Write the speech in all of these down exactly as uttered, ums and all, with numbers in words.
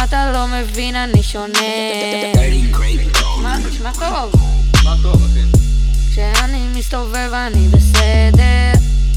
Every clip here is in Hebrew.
אתה לא מבין, אני שונה. מה, נשמע טוב. נשמע טוב, אחי. כשאני מסתובב אני בסדר.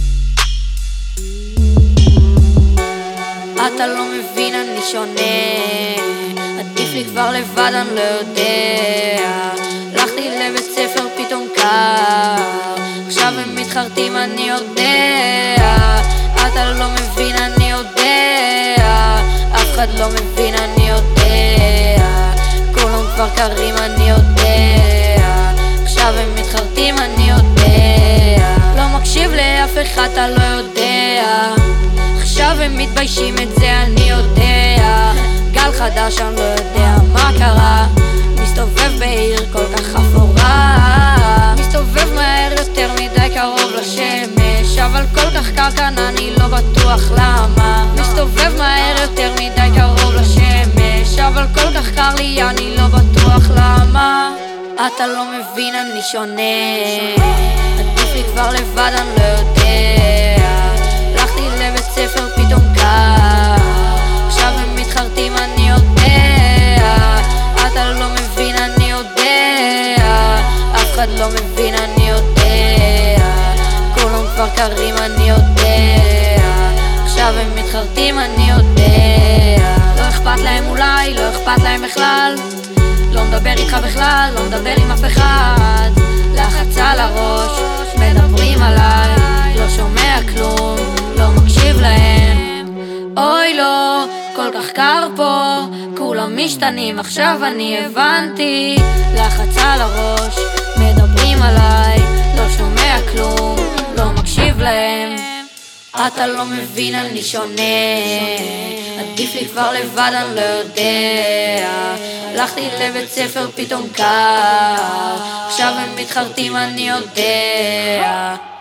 אתה לא מבין, אני שונה. עדיף לי כבר לבד, אני לא יודע. הלכתי לבית ספר, פתאום קר. עכשיו הם מתחרטים, אני יודע. אתה לא מבין, אני יודע. אף אחד לא מבין, אני יודע. כולם כבר קרים, אני יודע. עכשיו הם מתחרטים, אני יודע. לא מקשיב לאף אחד, אתה לא יודע. עכשיו הם מתביישים, את זה אני יודע. גל חדש, אני לא יודע מה קרה. מסתובב בעיר כל כך אפורה. מסתובב מהר יותר מדי קרוב לשמש, אבל כל כך קר כאן, אני לא בטוח למה. מסתובב מהר יותר מדי קרוב לשמש, אבל כל כך קר לי, אני לא בטוח למה. אתה לא מבין, אני שונה. עדיף לי כבר לבד, אני לא יודע. הלכתי לבית ספר, פתאום קר. עכשיו הם מתחרטים, אני יודע. אתה לא מבין, אני יודע. אף אחד לא מבין, אני יודע. כולם כבר קרים, אני יודע. עכשיו הם מתחרטים, אני יודע. לא אכפת להם אולי, לא אכפת להם בכלל. לא מדבר איתך בכלל, לא מדבר עם אף אחד. לחץ על הראש, מדברים עליי. לא שומע כלום, לא מקשיב להם. אוי לא, כל כך קר פה, כולם משתנים, עכשיו אני הבנתי. לחץ על הראש, מדברים עליי. לא שומע כלום, לא מקשיב להם. אתה לא מבין, אני שונה. עדיף לי כבר לבד, אני לא יודע. הלכתי לבית ספר, פתאום קר. עכשיו הם מתחרטים, אני יודע.